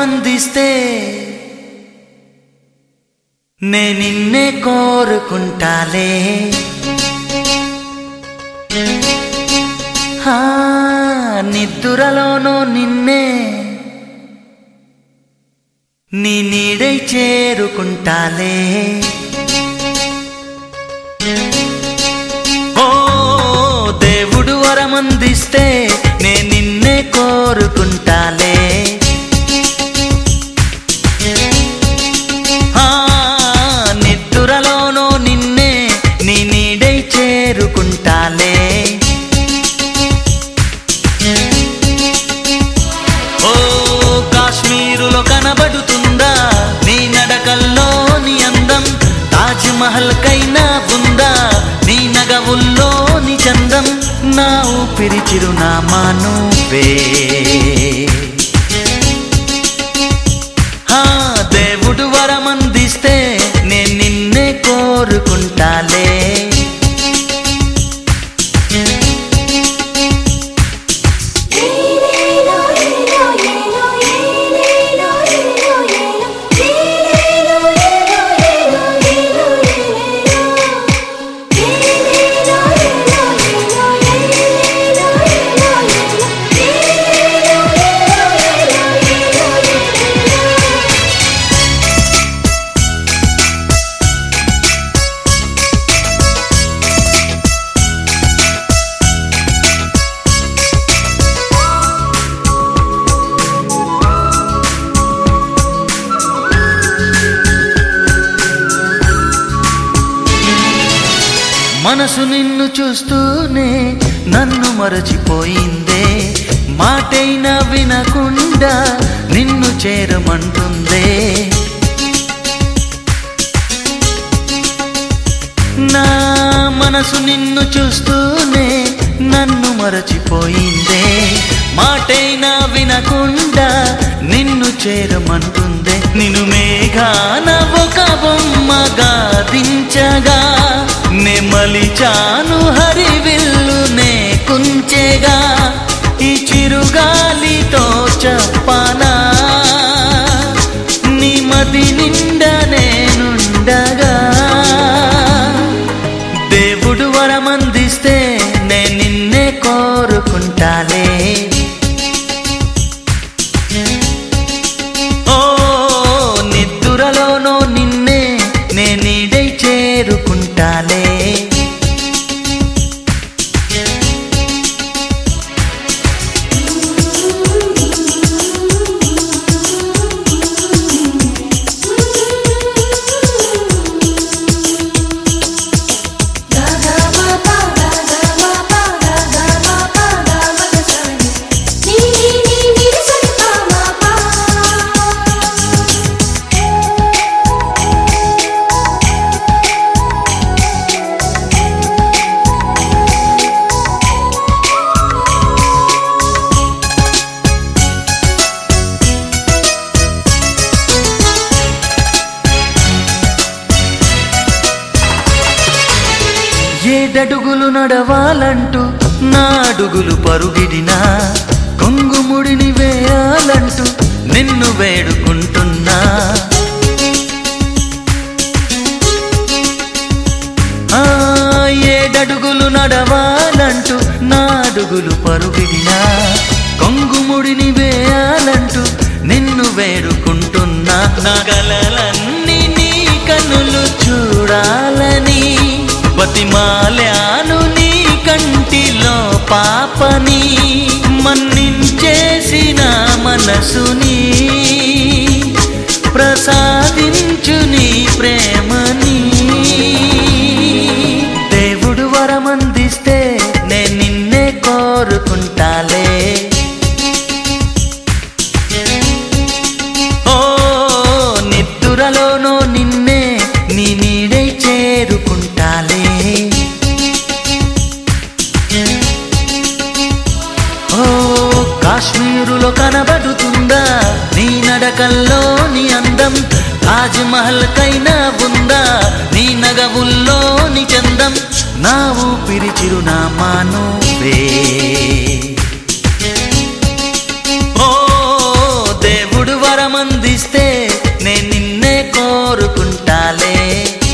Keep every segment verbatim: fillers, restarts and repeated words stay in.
వరమందిస్తే నే నిన్నే కోరుకుంటాలే. హా నిద్దురలోనో నిన్నే నీ నీడై చేరుకుంటాలే. ఓ దేవుడు వరమందిస్తే నే నిన్నే కోరుకుంటాలే. నిద్దురలోనో నిన్నే నీ నీడై చేరుకుంటాలే. ఓ కాశ్మీరులో కనబడుతుందా నీ నడకల్లోని అందం, తాజ్ మహల్ కైనా ఉందా నీ నగవుల్లోని చందం, నా ఊపిరి చిరునామా నువ్వే. దేవుడు వరమందిస్తే నే నిన్నే కోరుకుంటాలే. మనసు నిన్ను చూస్తూనే నన్ను మరచిపోయిందే, మాటైనా వినకుండా నిన్ను చేరమంటుందే. నా మనసు నిన్ను చూస్తూనే నన్ను మరచిపోయిందే, మాటైనా వినకుండా నిన్ను చేరమంటుందే. నిన్ను మేఘాన ఒక బొమ్మగా దించగా నే మలిచాను హరివిల్లు నే కుంచెగా, ఈ చిరుగాలితో చెప్పనా నీ మది నిండా నేనుండగా. దేవుడు వరమందిస్తే నే నిన్నే కోరుకుంటాలే. ఓ నిద్దురలోనో నిన్నే నే నీడై చేరుకుంటాలే. ఏడడుగులు నడవాలంటూ నా అడుగులు పరుగిడినా, కొంగుముడిని వేయాలంటూ నిన్ను వేడుకుంటున్నా. ఆ ఏడడుగులు నడవాలంటూ నా అడుగులు పరుగిడినా, కొంగుముడిని వేయాలంటూ నిన్ను వేడుకుంటున్నా. నా కలలన్నీ నీ కన్నులు చూడాలని బతిమాలాను నీ కంటిలో పాపని, మన్నించేసిన మనసుని ప్రసాదించు నీ ప్రేమని. దేవుడు వరమందిస్తే నే నిన్నే కోరుకుంటాలే. ఓ నిద్దురలోనో నిన్నే నీ నీడై చేరుకుంటాలే. ఓ కాశ్మీరులో కనబడుతుందా నీ నడకల్లోని అందం, తాజ్ మహల్ కైనా ఉందా నీ నగవుల్లోని చందం, నా ఊపిరి చిరునామా నువ్వే. ఓ దేవుడు వరమ కోరుకుంటాలే.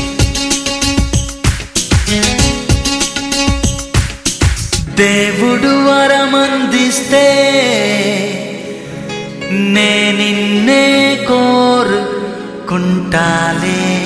దేవుడు వరమందిస్తే నే నిన్నే కోరుకుంటాలే.